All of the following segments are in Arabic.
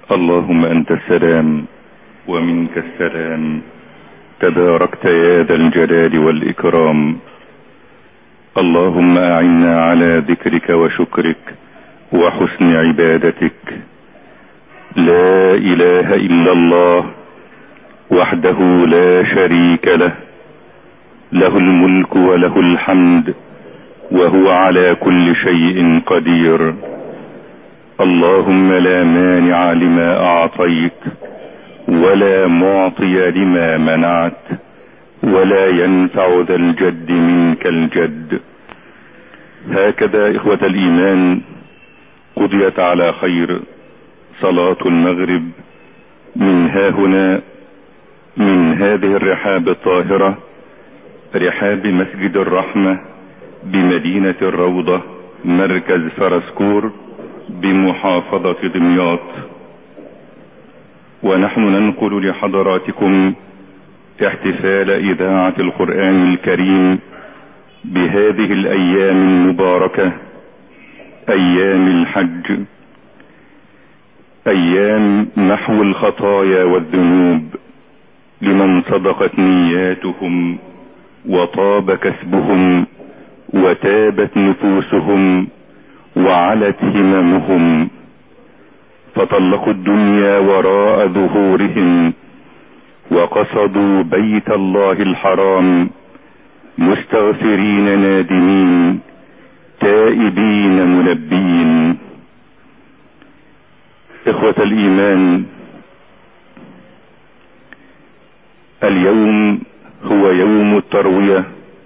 اللهم أنت السلام ومنك السلام، تباركت يا ذا الجلال والإكرام. اللهم أعنا على ذكرك وشكرك وحسن عبادتك. لا إله إلا الله وحده لا شريك له، له الملك وله الحمد وهو على كل شيء قدير. اللهم لا مانع لما أعطيت ولا معطي لما منعت ولا ينفع ذا الجد منك الجد. هكذا إخوة الإيمان قضيت على خير صلاة المغرب من هاهنا، من هذه الرحاب الطاهرة، رحاب مسجد الرحمة بمدينة الروضة مركز فرسكور بمحافظة دمياط. ونحن ننقل لحضراتكم احتفال إذاعة القرآن الكريم بهذه الأيام المباركة، أيام الحج، أيام محو الخطايا والذنوب لمن صدقت نياتهم وطاب كسبهم وتابت نفوسهم وعلت هممهم، فطلقوا الدنيا وراء ظهورهم وقصدوا بيت الله الحرام مستغفرين نادمين تائبين ملبين. إخوة الإيمان، اليوم هو يوم التروية،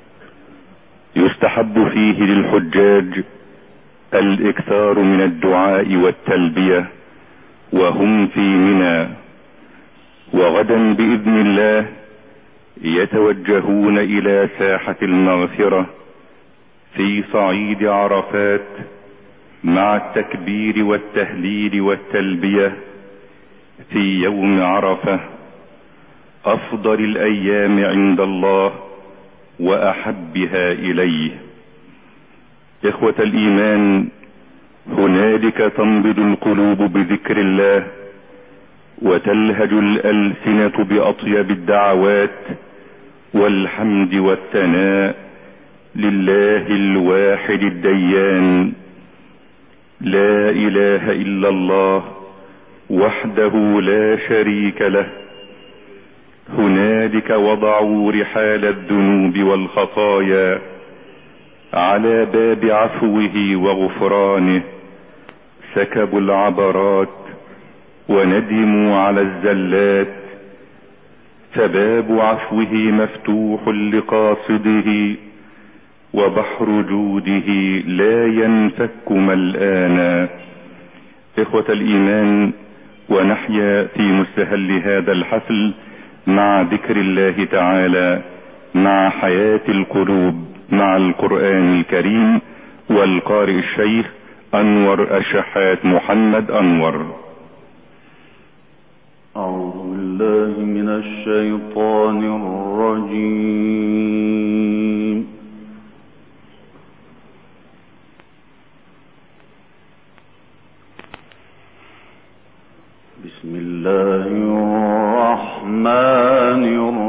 يستحب فيه للحجاج الإكثار من الدعاء والتلبية وهم في منى. وغدا بإذن الله يتوجهون إلى ساحة المغفرة في صعيد عرفات مع التكبير والتهليل والتلبية في يوم عرفة، أفضل الأيام عند الله وأحبها إليه. إخوة الإيمان، هنالك تنبض القلوب بذكر الله وتلهج الألسنة بأطيب الدعوات والحمد والثناء لله الواحد الديان. لا إله إلا الله وحده لا شريك له. هنالك وضعوا رحال الذنوب والخطايا على باب عفوه وغفرانه، سكبوا العبرات وندموا على الزلات، فباب عفوه مفتوح لقاصده وبحر جوده لا ينفك ملآنا. إخوة الإيمان، ونحيا في مستهل هذا الحفل مع ذكر الله تعالى، مع حياة القلوب، مع القرآن الكريم والقارئ الشيخ أنور الشحات محمد أنور. أعوذ بالله من الشيطان الرجيم. بسم الله الرحمن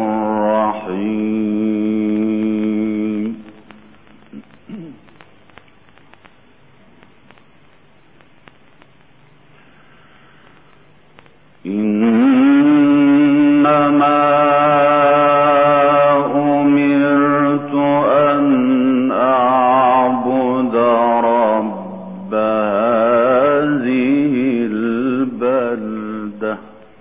الرحيم. إنما أمرت أن أعبد رب هذه البلدة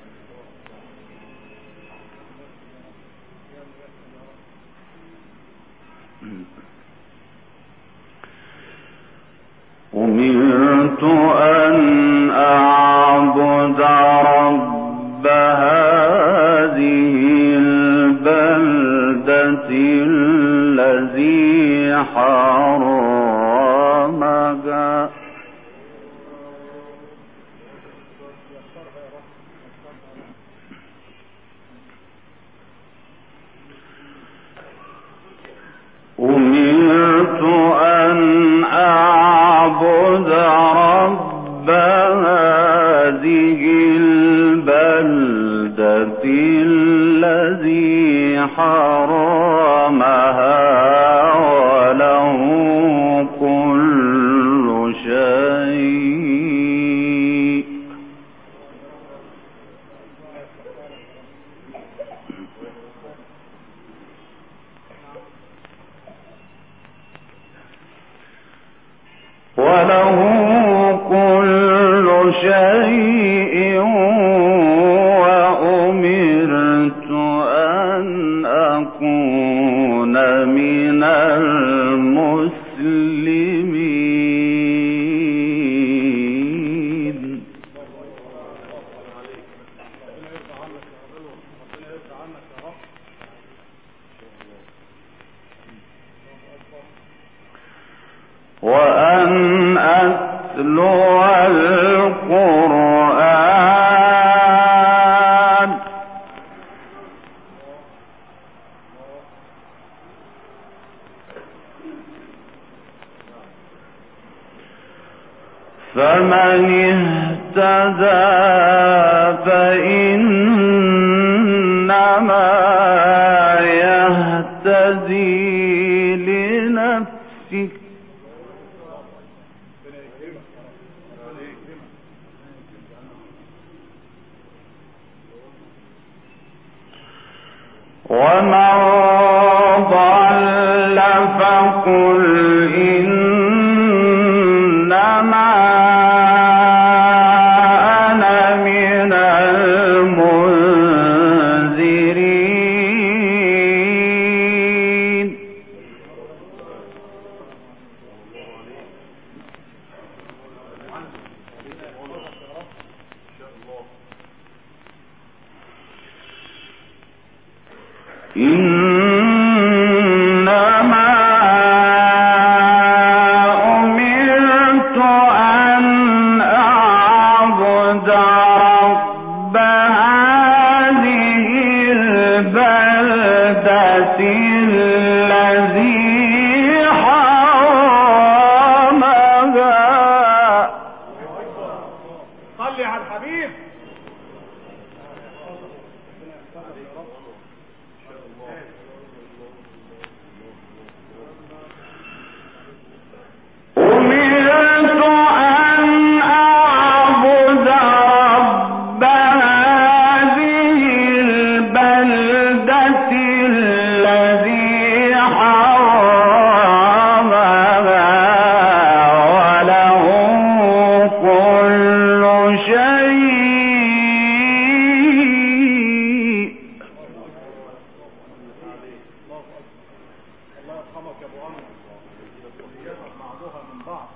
أمرت أن أعبد رب هذه البلدة الذي حرمها الذي حرمها وله كل شيء. وله كل شيء وأمرت أن أكون من المسلمين. وأن أتلو القرآن فمن اهتدى فإنما يهتدي لنفسه ومن ضل فقل إنما أنا من المنذرين. إنما أمرت أن أعبد رب هذه البلدة الذي حرمها. صلي على الحبيب. أمرت أن أعبد رب هذه البلدة الذي حرمها وله كل شيء. الله يرحمك يا ابو عمرو. بعضها من بعض.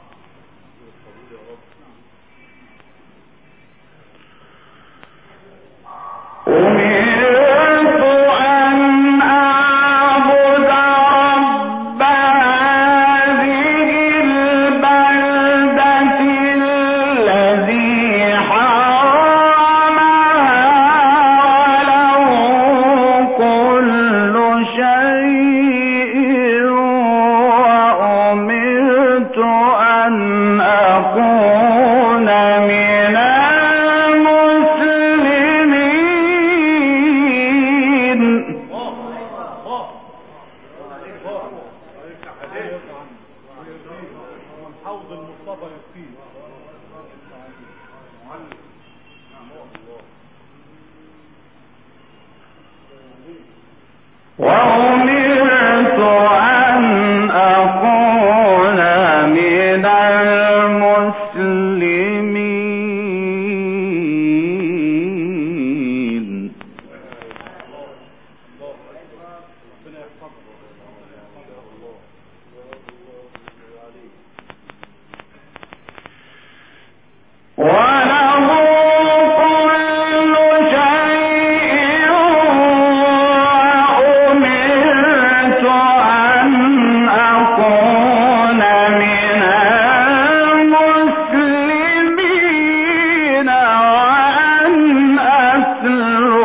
أمرت أن أعبد رب هذه البلدة الذي حرمها وله كل شيء وأمرت أن أكون من المسلمين. حوض المصطفى يكفيه. وأمرت أن أكون من المسلمين. وله كل شيء وأمرت أن أكون من المسلمين وأن أتلو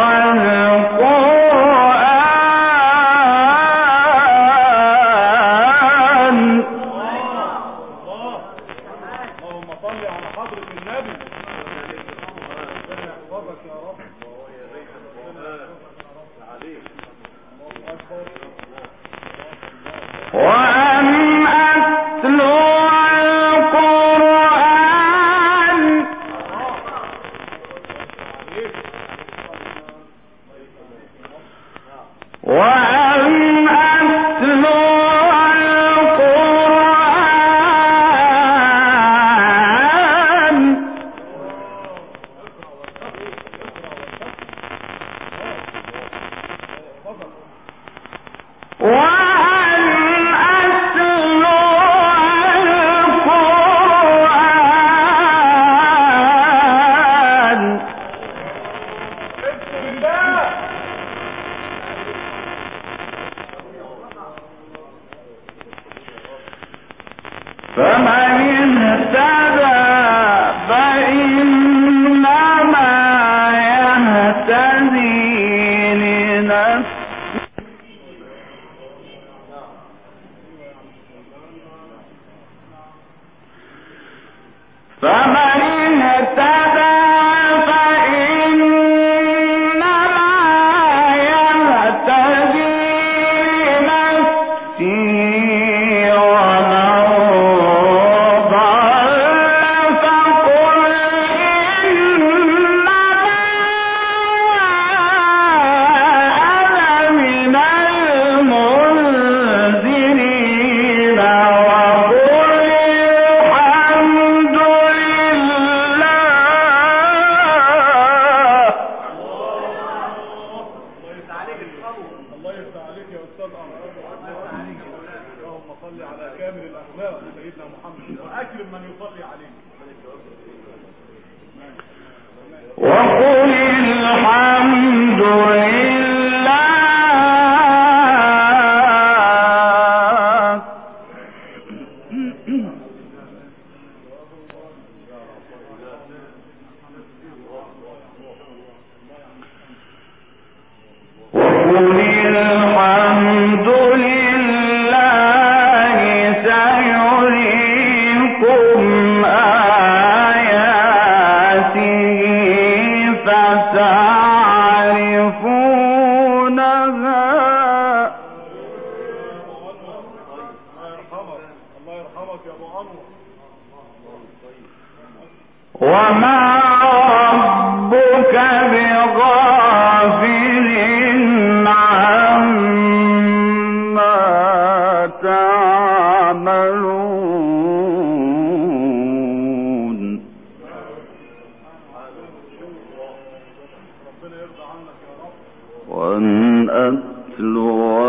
القرآن. اللهم صل على حضرة النبي. ربنا يحفظك يا رب. وأن أتلو القرآن وأن أتلو القرآن فمن اهتدى فإنما يهتدي لنفسه فمن اهتدى فإنما يهتدي لنفسه وقل الحمد لله وقل الحمد لله سيريكم آياته فتعرفونها وما ربك بغافل عما تعملون وأن أتلو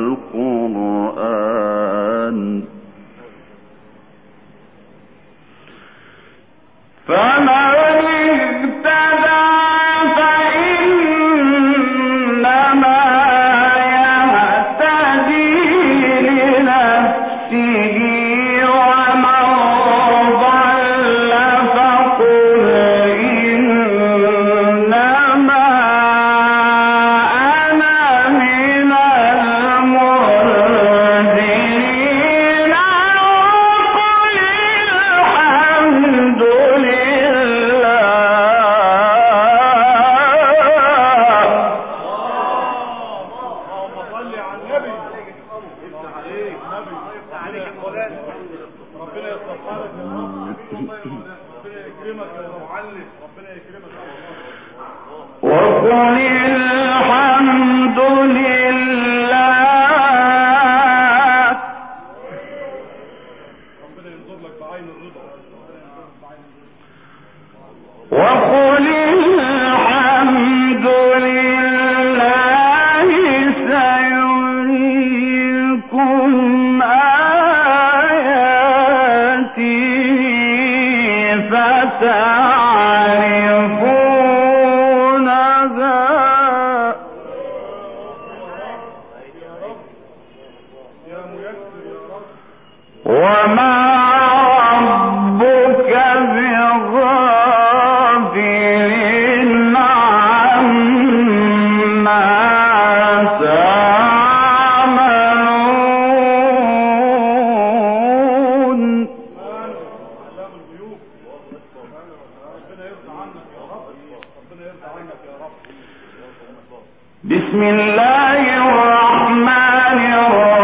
القرآن فمن اهتدى فإنما يهتدي لنفسه ومن ضل فقل إنما أنا من المنذرين وقل الحمد وقل الحمد لله وقل الحمد لله سيريكم آياته فتعرفونها وما ربك بغافل عما تعملون بسم الله الرحمن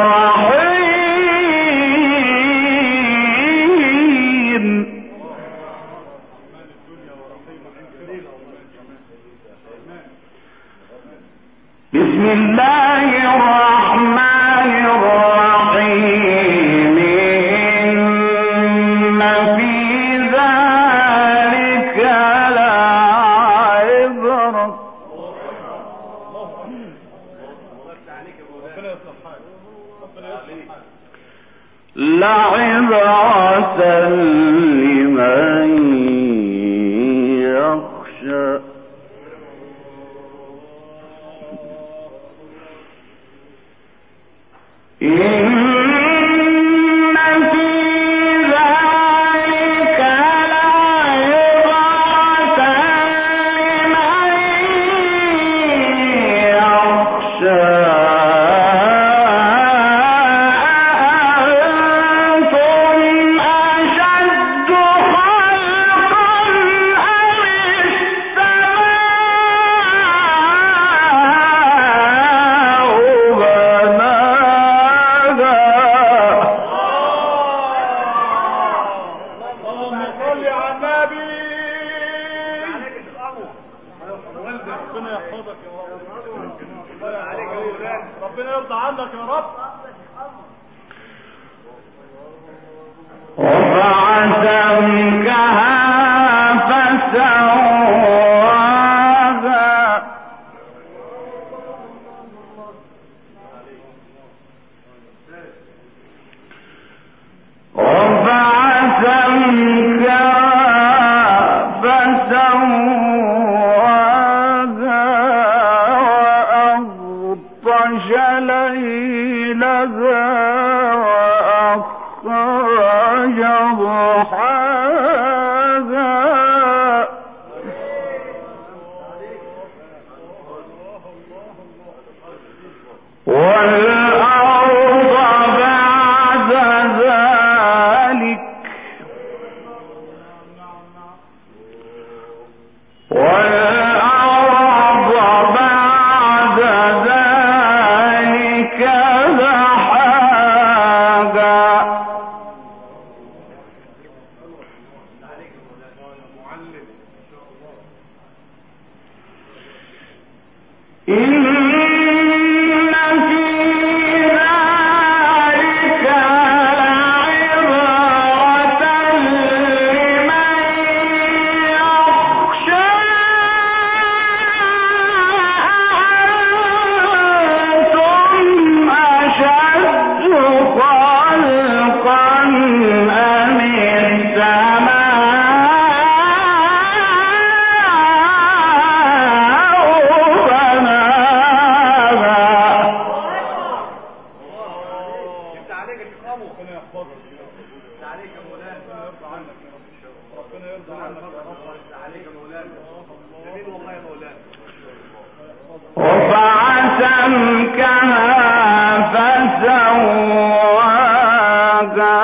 الرحيم. بسم الله الرحمن الرحيم. إن في ذلك لعبرة لمن يخشى. ربنا يرضى عنك يا رب. رفع سمكها فسواها وأغطش ليلها وأخرج ضحاها والأرض بعد ذلك رفع سمكها فسواها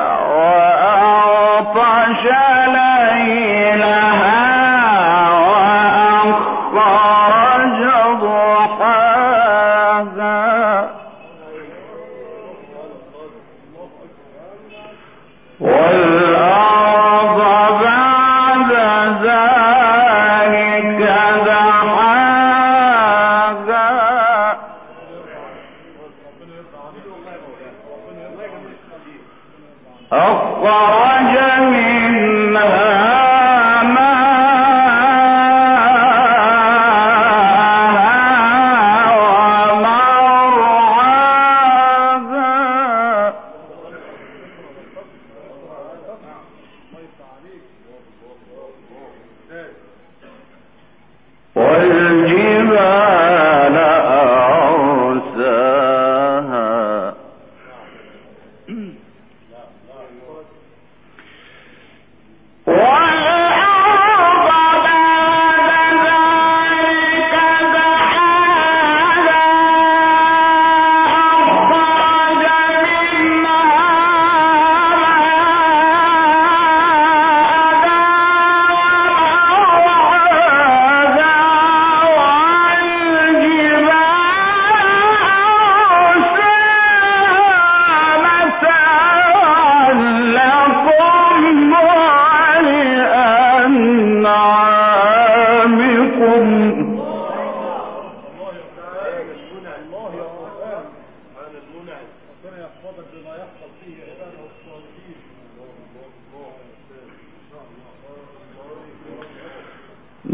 وأغطش ليلها وأخرج ضحاها والأرض بعد ذلك دحاها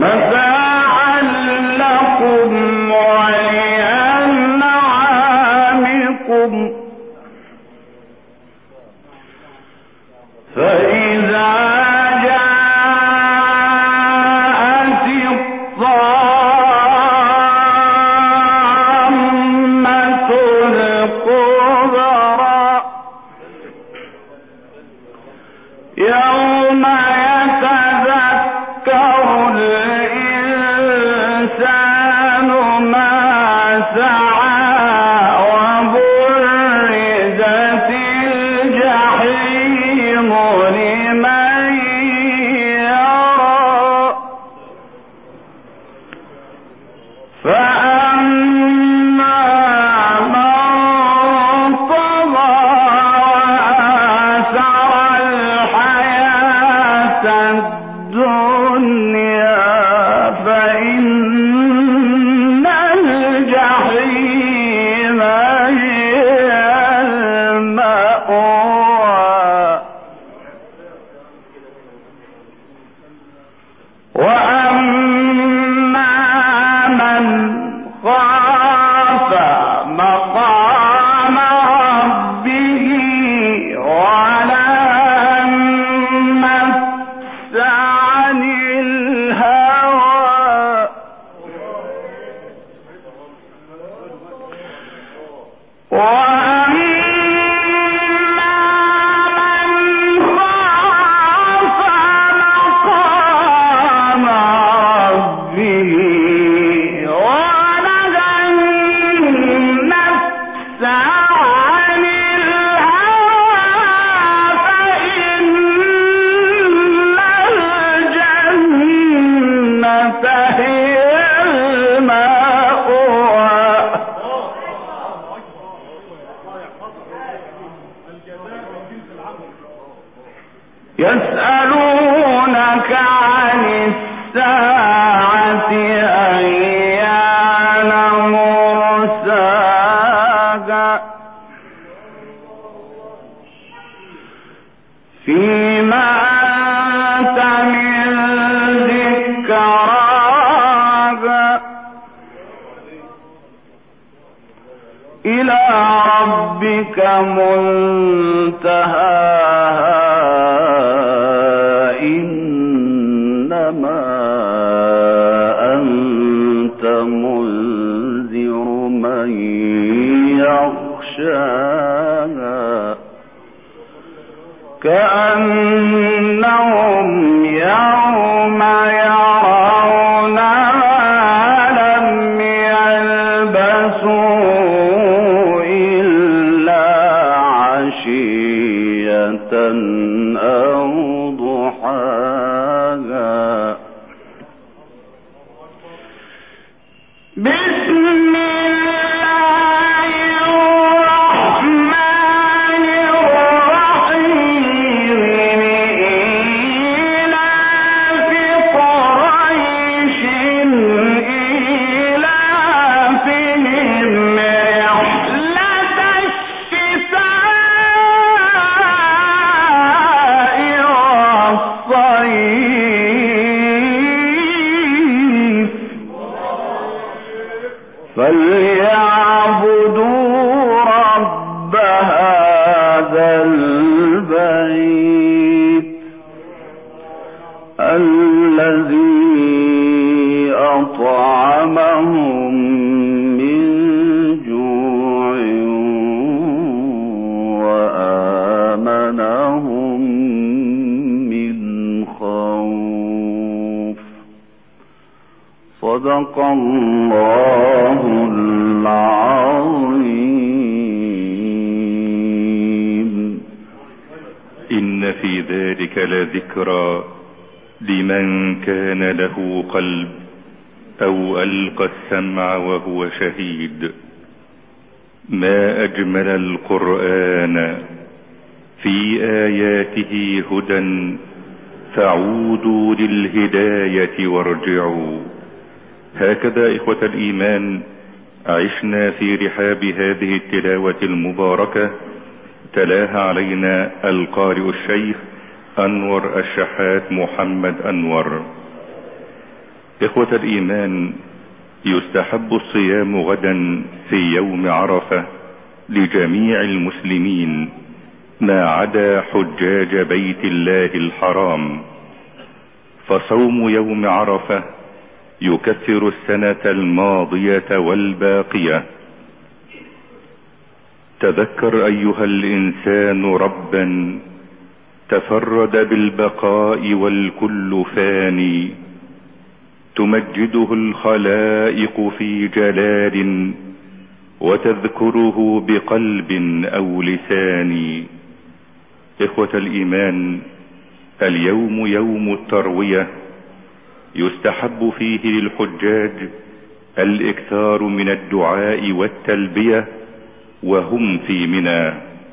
متاعا لكم ولأنعامكم فإذا جاءت الطامة الكبرى يوم يتذكر الإنسان ما سعى وبرزت الجحيم لمن يرى فأما من طغى وآثر الحياة الدنيا فإن الجحيم هي المأوى وأما من خاف مقام ربه ونهى النفس عن الهوى وأما من خاف مقام ربه ونهى النفس عن الهوى فإن الجنة هي المأوى يسألونك عن الساعة أيان مرساها فيما أنت من ذكراها إلى ربك منتهاها إنما أنت منذر من يخشاها كأنهم يوم يرون ما لم يلبثوا إلا عشية أو ضحاها بسم الله الرحمن الرحيم إيلاف قريش إيلافهم رحلة الشتاء والصيف فليعبدوا رب هذا البيت الذي أطعمهم من جوع وآمنهم من خوف صدق الله العظيم. إن في ذلك لذكرى لمن كان له قلب أو ألقى السمع وهو شهيد. ما أجمل القرآن في آياته هدى فعودوا للهداية وارجعوا. هكذا إخوة الإيمان عشنا في رحاب هذه التلاوة المباركة. تلاها علينا القارئ الشيخ أنور الشحات محمد أنور. إخوة الإيمان، يستحب الصيام غدا في يوم عرفة لجميع المسلمين ما عدا حجاج بيت الله الحرام، فصوم يوم عرفة يكفر السنة الماضية والباقية. تذكر أيها الإنسان ربا تفرد بالبقاء والكل فاني، تمجده الخلائق في جلال وتذكره بقلب أو لسان. إخوة الإيمان، اليوم يوم التروية، يستحب فيه للحجاج الإكثار من الدعاء والتلبية وهم في منى.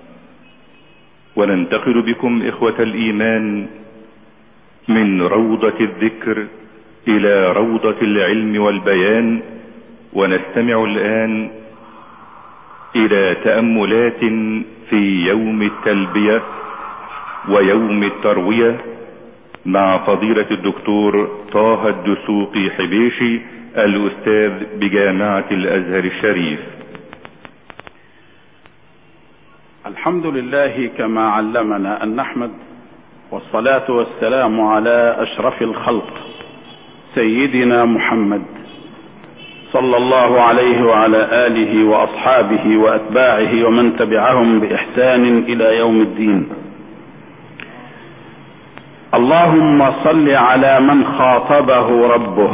وننتقل بكم إخوة الإيمان من روضة الذكر إلى روضة العلم والبيان، ونستمع الآن إلى تأملات في يوم التلبية ويوم التروية مع فضيلة الدكتور طه الدسوقي حبيشي، الأستاذ بجامعة الأزهر الشريف. الحمد لله كما علمنا أن نحمد، والصلاة والسلام على أشرف الخلق سيدنا محمد صلى الله عليه وعلى آله وأصحابه وأتباعه ومن تبعهم بإحسان إلى يوم الدين. اللهم صل على من خاطبه ربه،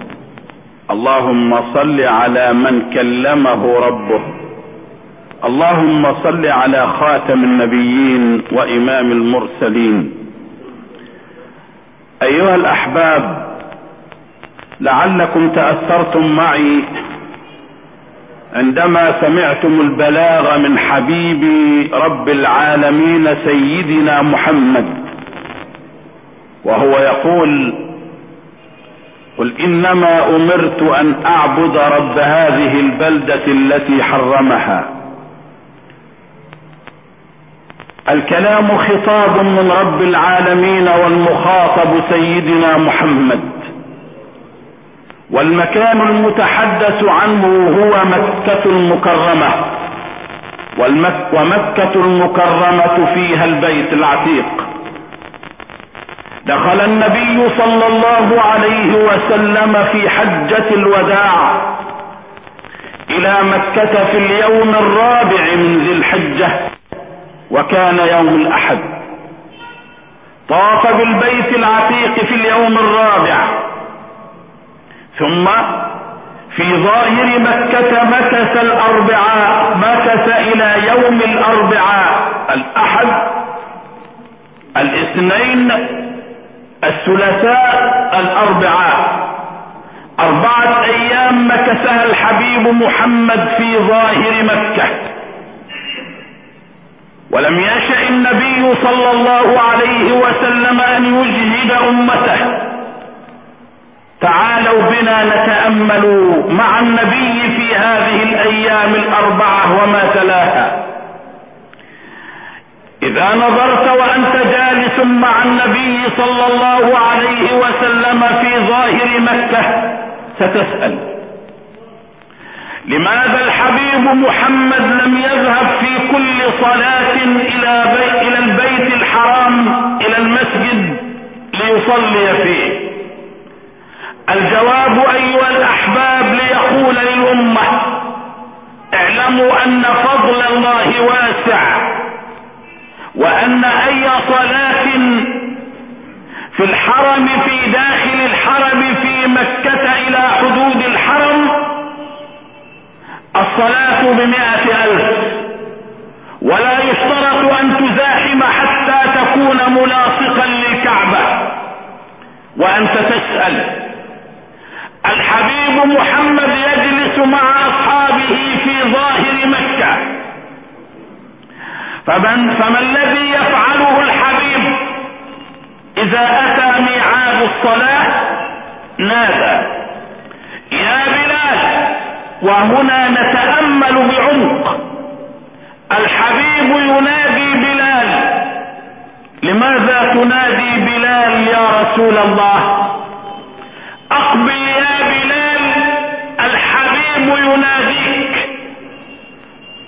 اللهم صل على من كلمه ربه، اللهم صل على خاتم النبيين وإمام المرسلين. أيها الأحباب، لعلكم تأثرتم معي عندما سمعتم البلاغ من حبيب رب العالمين سيدنا محمد، وهو يقول: قل إنما أمرت أن أعبد رب هذه البلدة التي حرمها. الكلام خطاب من رب العالمين، والمخاطب سيدنا محمد، والمكان المتحدث عنه هو مكة المكرمة، ومكة المكرمة فيها البيت العتيق. دخل النبي صلى الله عليه وسلم في حجة الوداع إلى مكة في اليوم الرابع من ذي الحجة، وكان يوم الأحد. طاف بالبيت العتيق في اليوم الرابع، ثم في ظاهر مكة مكث الأربعاء، مكث إلى يوم الأربعاء، الأحد، الاثنين، الثلاثاء، الأربعاء. 4 أيام مكثها الحبيب محمد في ظاهر مكة. ولم يشأ النبي صلى الله عليه وسلم أن يجهد أمته. تعالوا بنا نتأمل مع النبي في هذه الأيام 4 وما تلاها. إذا نظرت وأنت جالس مع النبي صلى الله عليه وسلم في ظاهر مكة ستسأل: لماذا الحبيب محمد لم يذهب في كل صلاة إلى البيت الحرام، إلى المسجد، ليصلي فيه؟ الجواب أيها الأحباب ليقول للأمة: اعلموا أن فضل الله واسع، وأن أي صلاة في الحرم، في داخل الحرم، في مكة إلى حدود الحرم، الصلاة ب100,000، ولا يشترط أن تزاحم حتى تكون ملاصقا للكعبة. وأنت تسأل: الحبيب محمد يجلس مع أصحابه في ظاهر مكة، فما الذي يفعله الحبيب إذا أتى ميعاد الصلاة؟ نادى: يا بلال. وهنا نتأمل بعمق. الحبيب ينادي بلال. لماذا تنادي بلال يا رسول الله؟ أقبل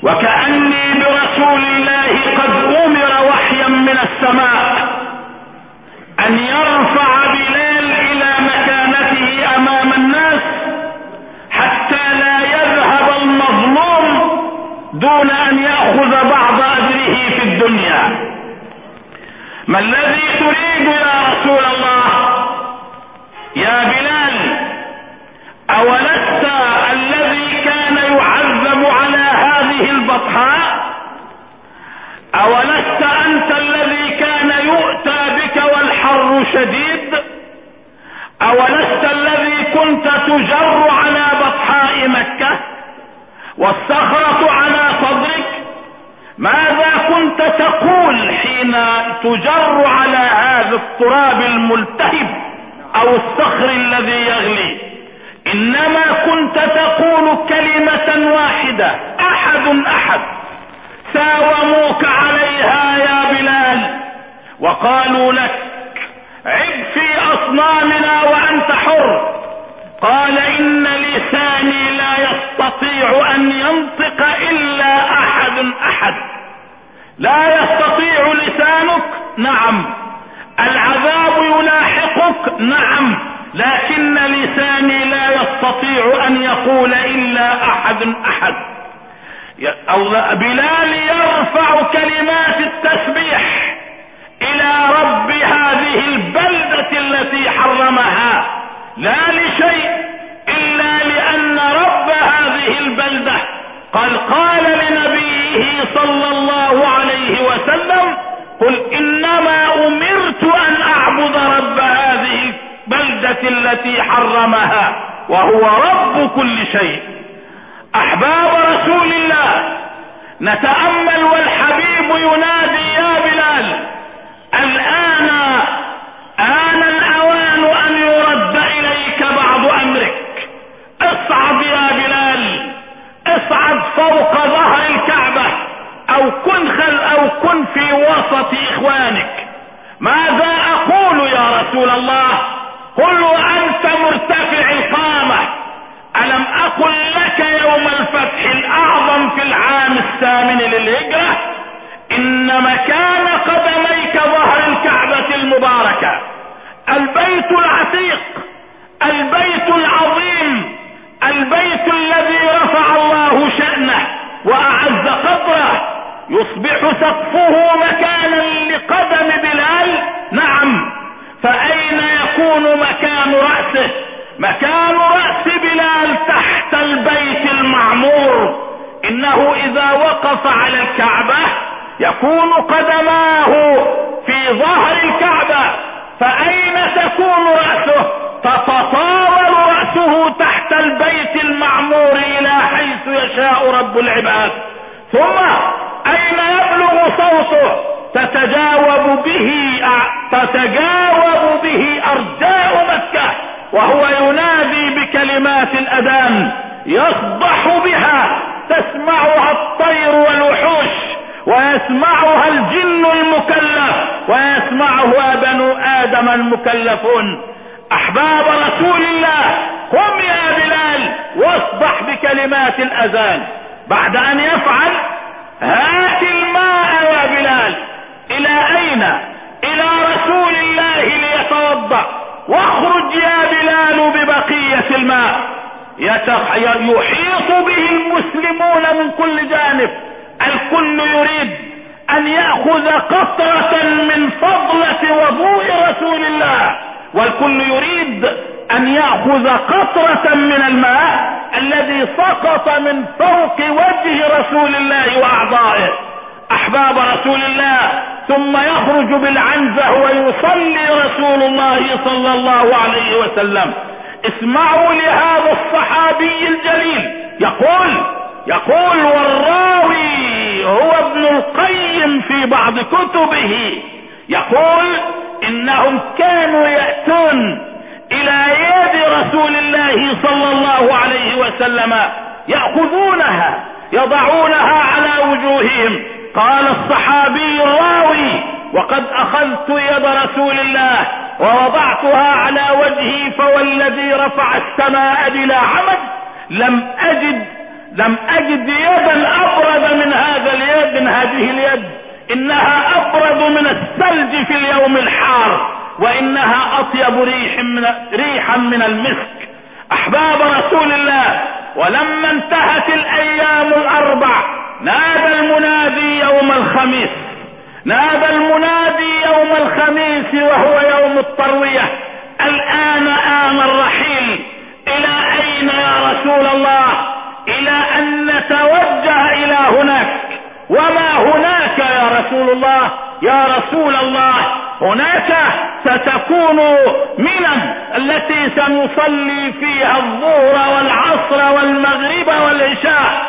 وكأني برسول الله قد أمر وحيا من السماء أن يرفع بلال إلى مكانته أمام الناس حتى لا يذهب المظلوم دون أن يأخذ بعض أجره في الدنيا. ما الذي تريد يا رسول الله؟ يا بلال، أولست الذي كان يعذب على هذه البطحاء؟ أولست أنت الذي كان يؤتى بك والحر شديد؟ أولست الذي كنت تجر على بطحاء مكة والصخرة على صدرك؟ ماذا كنت تقول حين تجر على هذا التراب الملتهب أو الصخر الذي يغلي؟ إنما كنت تقول كلمة واحدة: أحد أحد. ساوموك عليها يا بلال وقالوا لك: عب في أصنامنا وأنت حر. قال: إن لساني لا يستطيع أن ينطق إلا أحد أحد. لا يستطيع لسانك؟ نعم. العذاب يلاحقك؟ نعم. لكن لساني لا يستطيع أن يقول إلا أحد أحد. بلال يرفع كلمات التسبيح إلى رب هذه البلدة التي حرمها، لا لشيء إلا لأن رب هذه البلدة قال لنبيه صلى الله عليه وسلم: قل إنما أمرت أن أعبد رب هذه البلدة التي حرمها وهو رب كل شيء. أحباب رسول الله، نتأمل والحبيب ينادي: يا بلال، الآن آن الأوان أن يرد إليك بعض أمرك. اصعد يا بلال، اصعد فوق ظهر الكعبة أو كن في وسط إخوانك. ماذا أقول يا رسول الله؟ قل وأنت مرتفع القامة: ألم أقل لك يوم الفتح الأعظم في العام 8 للهجرة إن مكان قدميك ظهر الكعبة المباركة، البيت العتيق، البيت العظيم، البيت الذي رفع الله شأنه وأعز قدره، يصبح سقفه مكانا لقدم بلال؟ نعم. فأين يكون مكان رأسه؟ مكان رأس بلال تحت البيت المعمور. إنه إذا وقف على الكعبة يكون قدماه في ظهر الكعبة، فأين تكون رأسه؟ تتطاول رأسه تحت البيت المعمور إلى حيث يشاء رب العباد. ثم أين يبلغ صوته؟ تتجاوب به أرجاء مكة وهو ينادي بكلمات الأذان يصدح بها، تسمعها الطير والوحوش، ويسمعها الجن المكلف، ويسمعها بنو آدم المكلفون. أحباب رسول الله، قم يا بلال واصدح بكلمات الأذان. بعد أن يفعل: هات الماء يا بلال. إلى أين؟ إلى رسول الله ليتوضأ. واخرج يا بلال ببقية الماء. يحيط به المسلمون من كل جانب، الكل يريد أن يأخذ قطرة من فضلة وضوء رسول الله، والكل يريد أن يأخذ قطرة من الماء الذي سقط من فوق وجه رسول الله وأعضائه. أحباب رسول الله، ثم يخرج بالعنزة ويصلي رسول الله صلى الله عليه وسلم. اسمعوا لهذا الصحابي الجليل يقول والراوي هو ابن القيم في بعض كتبه، يقول: إنهم كانوا يأتون إلى يد رسول الله صلى الله عليه وسلم يأخذونها يضعونها على وجوههم. قال الصحابي الراوي: وقد أخذت يد رسول الله ووضعتها على وجهي فوالذي رفع السماء بلا عمد لم أجد لم اجد يدا ابرد من هذه اليد. انها ابرد من الثلج في اليوم الحار، وانها اطيب ريحا من المسك. احباب رسول الله، ولما انتهت الايام الاربع نادى المنادي يوم الخميس وهو يوم التروية: الآن آن الرحيل. إلى أين يا رسول الله؟ إلى أن نتوجه إلى هناك. وما هناك يا رسول الله؟ يا رسول الله، هناك ستكون منى التي سنصلي فيها الظهر والعصر والمغرب والعشاء،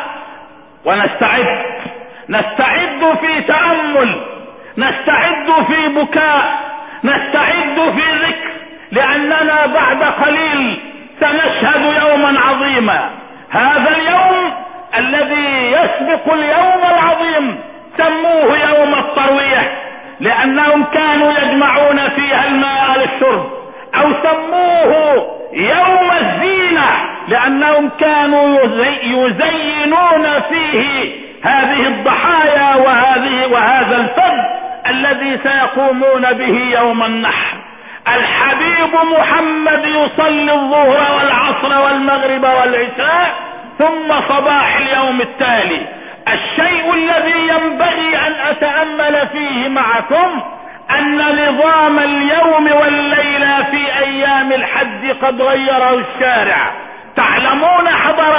نستعد في تأمل، نستعد في بكاء، نستعد في ذكر، لأننا بعد قليل سنشهد يوما عظيما. هذا اليوم الذي يسبق اليوم العظيم سموه يوم التروية، لأنهم كانوا يجمعون فيها الماء للشرب، أو سموه يوم الزينة لأنهم كانوا يزينون فيه هذه الضحايا وهذا الفد الذي سيقومون به يوم النحر. الحبيب محمد يصلي الظهر والعصر والمغرب والعشاء ثم صباح اليوم التالي. الشيء الذي ينبغي أن أتأمل فيه معكم أن نظام اليوم والليلة في أيام الحج قد غيره الشارع. تعلمون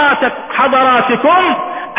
حضراتكم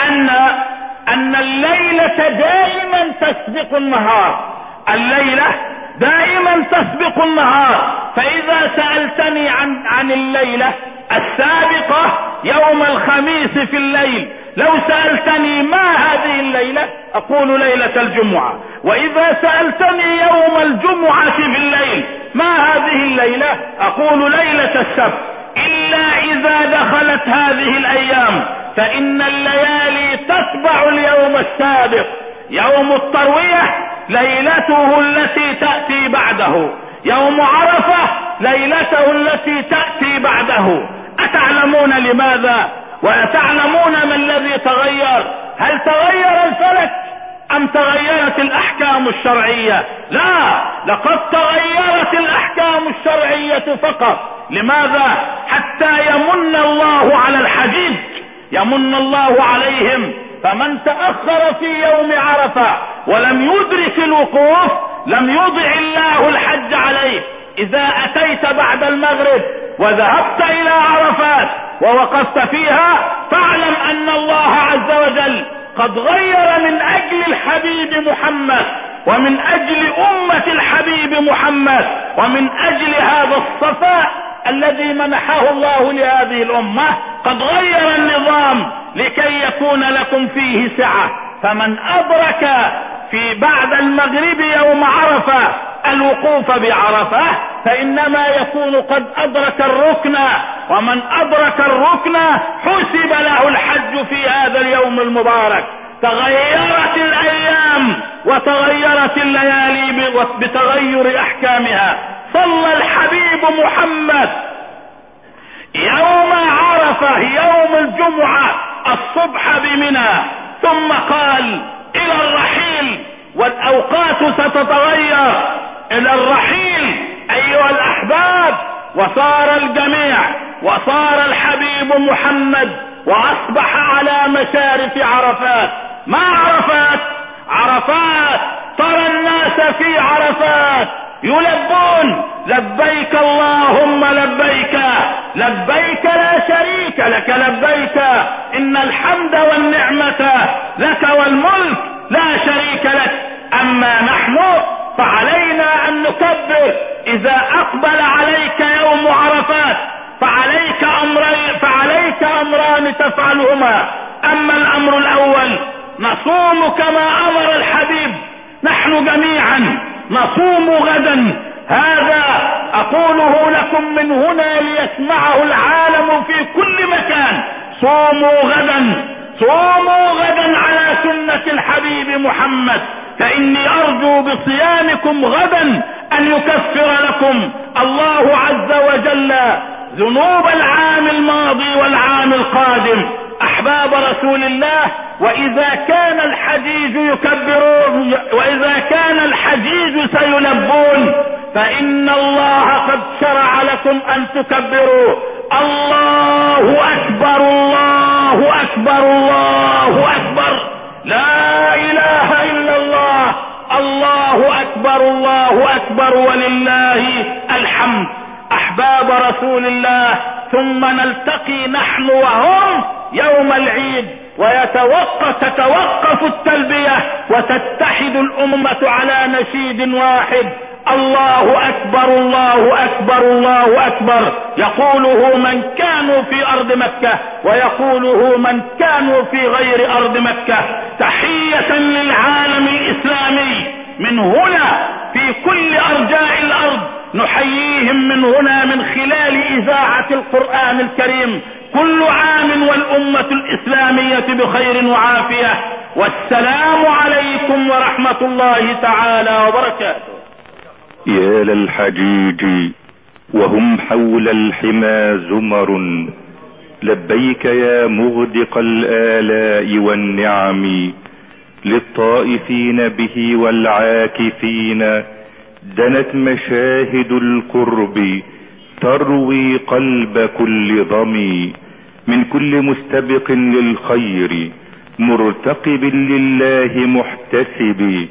أن الليلة دائما تسبق النهار، الليلة دائما تسبق النهار. فإذا سألتني عن الليلة السابقة يوم الخميس في الليل، لو سألتني ما هذه الليلة أقول ليلة الجمعة، وإذا سألتني يوم الجمعة في الليل ما هذه الليلة أقول ليلة السبت. إلا إذا دخلت هذه الأيام فإن الليالي تتبع اليوم السابق. يوم التروية ليلته التي تأتي بعده، يوم عرفة ليلته التي تأتي بعده. أتعلمون لماذا؟ وأتعلمون ما الذي تغير؟ هل تغير الفلك أم تغيرت الأحكام الشرعية؟ لا، لقد تغيرت الأحكام الشرعية فقط. لماذا؟ حتى يمن الله على الحجيج، يمن الله عليهم. فمن تأخر في يوم عرفة ولم يدرك الوقوف لم يضع الله الحج عليه. إذا أتيت بعد المغرب وذهبت إلى عرفات ووقفت فيها فاعلم أن الله عز وجل قد غير من أجل الحبيب محمد ومن أجل أمة الحبيب محمد ومن أجل هذا الصفاء الذي منحه الله لهذه الأمة، قد غير النظام لكي يكون لكم فيه سعة. فمن أدرك في بعد المغرب يوم عرفة الوقوف بعرفة فإنما يكون قد أدرك الركن، ومن أدرك الركن حسب له الحج في هذا اليوم المبارك. تغيرت الأيام وتغيرت الليالي بتغير أحكامها. صلى الحبيب محمد يوم عرفة يوم الجمعة الصبح بمنى، ثم قال إلى الرحيل، والأوقات ستتغير إلى الرحيل أيها الأحباب. وصار الجميع وصار الحبيب محمد وأصبح على مشارف عرفات. ما عرفات ترى الناس في عرفات يلبون لبيك اللهم لبيك، لبيك لا شريك لك لبيك، إن الحمد والنعمة لك والملك لا شريك لك. أما نحن فعلينا أن نكبر إذا أقبل عليك يوم عرفات، فعليك أمران تفعلهما. أما الأمر الأول نصوم كما أمر الحبيب، نحن جميعا نصوم غدا. هذا أقوله لكم من هنا ليسمعه العالم في كل مكان. صوموا غدا، صوموا غدا على سنة الحبيب محمد، فإني أرجو بصيامكم غدا أن يكفر لكم الله عز وجل ذنوب العام الماضي والعام القادم. أحباب رسول الله: وإذا كان الحجيج يكبرون وإذا كان الحجيج سيلبون فإن الله قد شرع لكم أن تكبروا. الله أكبر الله أكبر الله أكبر، لا إله إلا الله، الله أكبر الله أكبر ولله الحمد. أحباب رسول الله، ثم نلتقي نحن وهم يوم العيد، تتوقف التلبية وتتحد الأمة على نشيد واحد: الله أكبر الله أكبر الله أكبر، يقوله من كانوا في أرض مكة ويقوله من كانوا في غير أرض مكة. تحية للعالم الإسلامي من هنا في كل أرجاء الأرض، نحييهم من هنا من خلال إذاعة القرآن الكريم. كل عام والأمة الإسلامية بخير وعافية، والسلام عليكم ورحمة الله تعالى وبركاته. يا للحجيج وهم حول الحمى زمر، لبيك يا مغدق الآلاء والنعم. للطائفين به والعاكفين دنت مشاهد القرب، تروي قلب كل ضمي. من كل مستبق للخير مرتقب لله محتسب،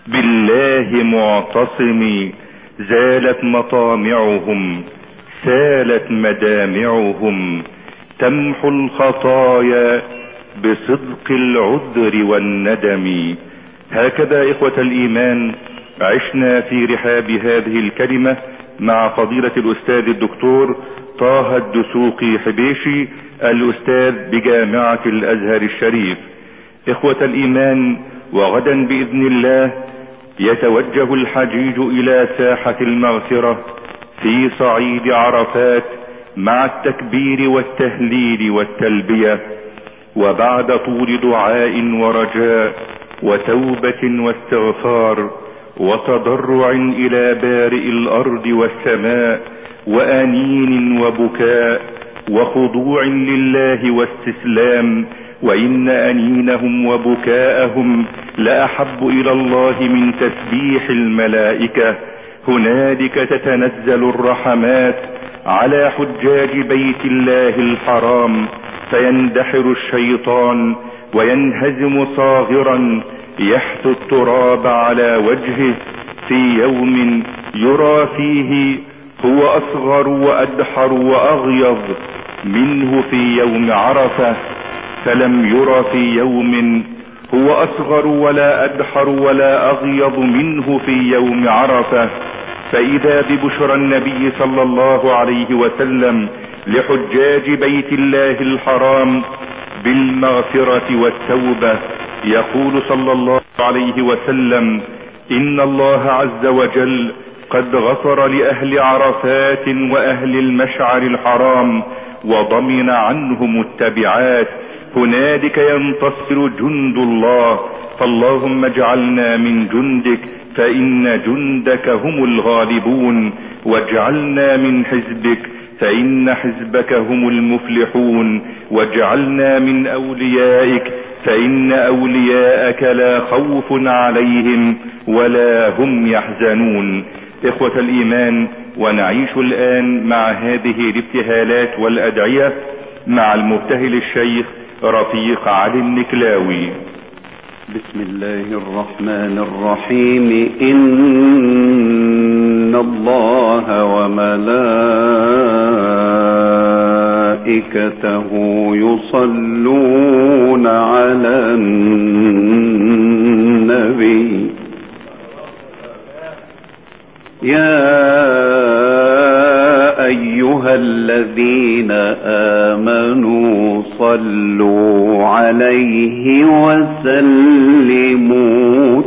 بالله معتصم. زالت مطامعهم سالت مدامعهم، تمحو الخطايا بصدق العذر والندم. هكذا إخوة الإيمان عشنا في رحاب هذه الكلمة مع فضيلة الأستاذ الدكتور طه الدسوقي حبيشي، الأستاذ بجامعة الأزهر الشريف. إخوة الإيمان، وغدا بإذن الله يتوجه الحجيج إلى ساحة المغفرة في صعيد عرفات مع التكبير والتهليل والتلبية، وبعد طول دعاء ورجاء وتوبة واستغفار وتضرع إلى بارئ الأرض والسماء وأنين وبكاء وخضوع لله واستسلام. وإن أنينهم وبكاءهم لأحب إلى الله من تسبيح الملائكة. هنالك تتنزل الرحمات على حجاج بيت الله الحرام، فيندحر الشيطان وينهزم صاغرا يحثو التراب على وجهه في يوم يرى فيه هو أصغر وأدحر وأغيظ منه في يوم عرفة. فلم ير في يوم هو أصغر ولا أدحر ولا أغيظ منه في يوم عرفة. فإذا ببشرى النبي صلى الله عليه وسلم لحجاج بيت الله الحرام بالمغفرة والتوبة، يقول صلى الله عليه وسلم: إن الله عز وجل قد غفر لأهل عرفات وأهل المشعر الحرام وضمن عنهم التبعات. هنالك ينتصر جند الله، فاللهم اجعلنا من جندك فإن جندك هم الغالبون، واجعلنا من حزبك فإن حزبك هم المفلحون، واجعلنا من أوليائك فإن أولياءك لا خوف عليهم ولا هم يحزنون. إخوة الإيمان، ونعيش الآن مع هذه الابتهالات والأدعية مع المبتهل الشيخ رفيق علي النكلاوي. بسم الله الرحمن الرحيم. إن الله وملائكته يصلون على النبي يا أيها الذين آمنوا صلوا عليه وسلموا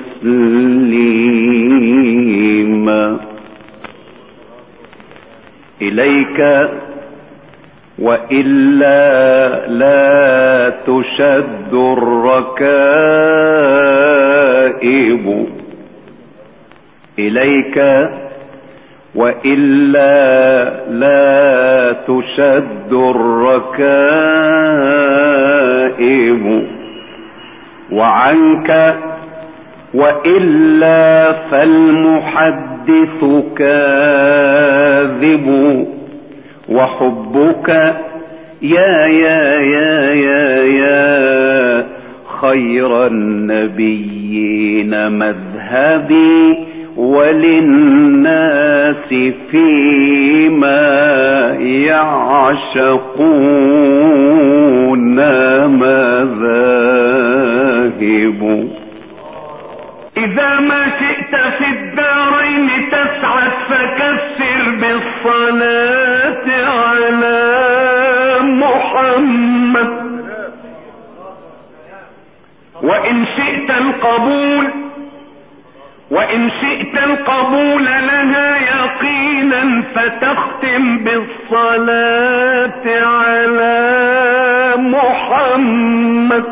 تسليما. إليك وإلا لا تشد الركائب، إليك وإلا لا تشد الركائب وعنك، وإلا فالمحدث كاذب. وحبك يا خير النبيين مذهبي، وللناس فيما يعشقون مذاهب. إذا ما شئت في الدارين تسعد فكسر بالصلاة على محمد. وإن شئت القبول لها يقينا فتختم بالصلاة على محمد.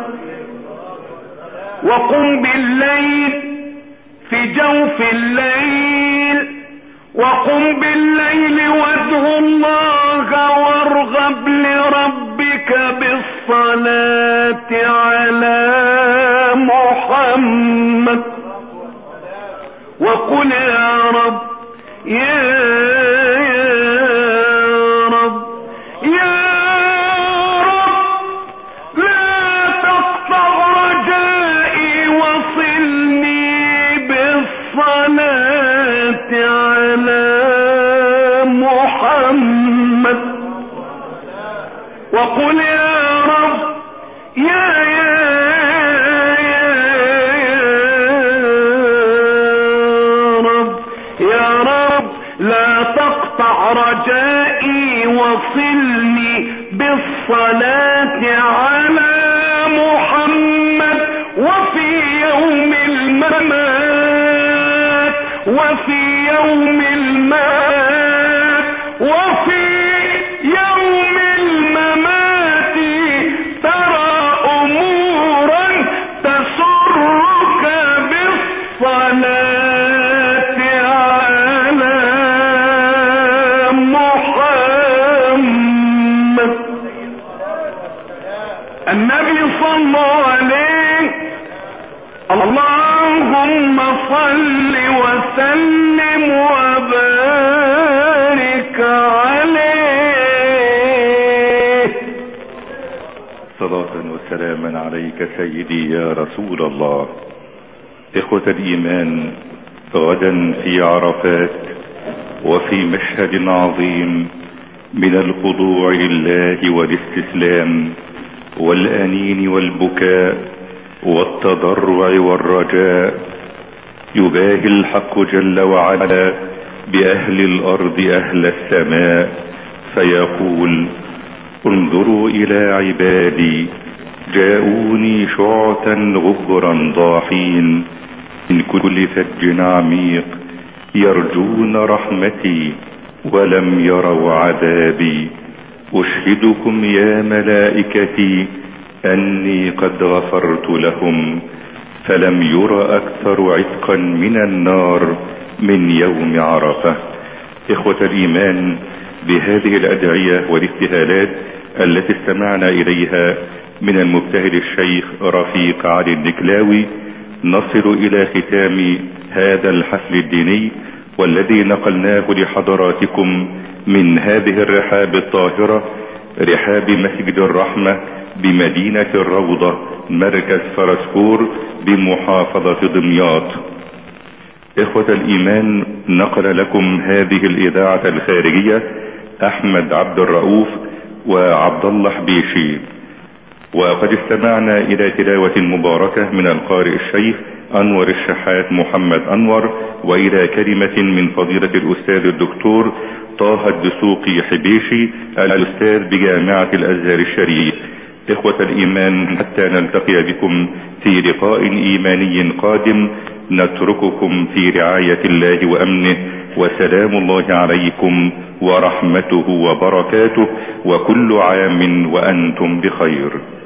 وقم بالليل في جوف الليل، وقم بالليل وادعو الله وارغب لربك بالصلاة على محمد. وقل يا رب يا رب لا تقطع رجائي وصلني بالصلاة على محمد. وقل يا رب يا رب لا تقطع رجائي وصلني بالصلاة على محمد. وفي يوم الممات ترى أمورا تسرك بالصلاة على محمد. النبي صلى عليه، اللهم صل وسلم وبارك عليه. صلاة وسلاما عليك سيدي يا رسول الله. إخوة الإيمان، غدا في عرفات وفي مشهد عظيم من الخضوع لله والاستسلام والأنين والبكاء والتضرع والرجاء، يباهي الحق جل وعلا بأهل الأرض أهل السماء فيقول: انظروا إلى عبادي جاءوني شعثا غبرا ضاحين من كل فج عميق يرجون رحمتي ولم يروا عذابي. أشهدكم يا ملائكتي أني قد غفرت لهم، فلم ير أكثر عتقا من النار من يوم عرفة. إخوة الإيمان، بهذه الأدعية والابتهالات التي استمعنا إليها من المبتهل الشيخ رفيق علي الدكلاوي نصل إلى ختام هذا الحفل الديني، والذي نقلناه لحضراتكم من هذه الرحاب الطاهرة، رحاب مسجد الرحمة بمدينة الروضة مركز فرسكور بمحافظة دمياط. إخوة الإيمان، نقل لكم هذه الإذاعة الخارجية أحمد عبد الرؤوف وعبد الله حبيشي. وقد استمعنا إلى تلاوة مباركة من القارئ الشيخ أنور الشحات محمد أنور، وإلى كلمة من فضيلة الأستاذ الدكتور طه الدسوقي حبيشي الأستاذ بجامعة الأزهر الشريف. إخوة الإيمان، حتى نلتقي بكم في لقاء إيماني قادم، نترككم في رعاية الله وأمنه، وسلام الله عليكم ورحمته وبركاته، وكل عام وأنتم بخير.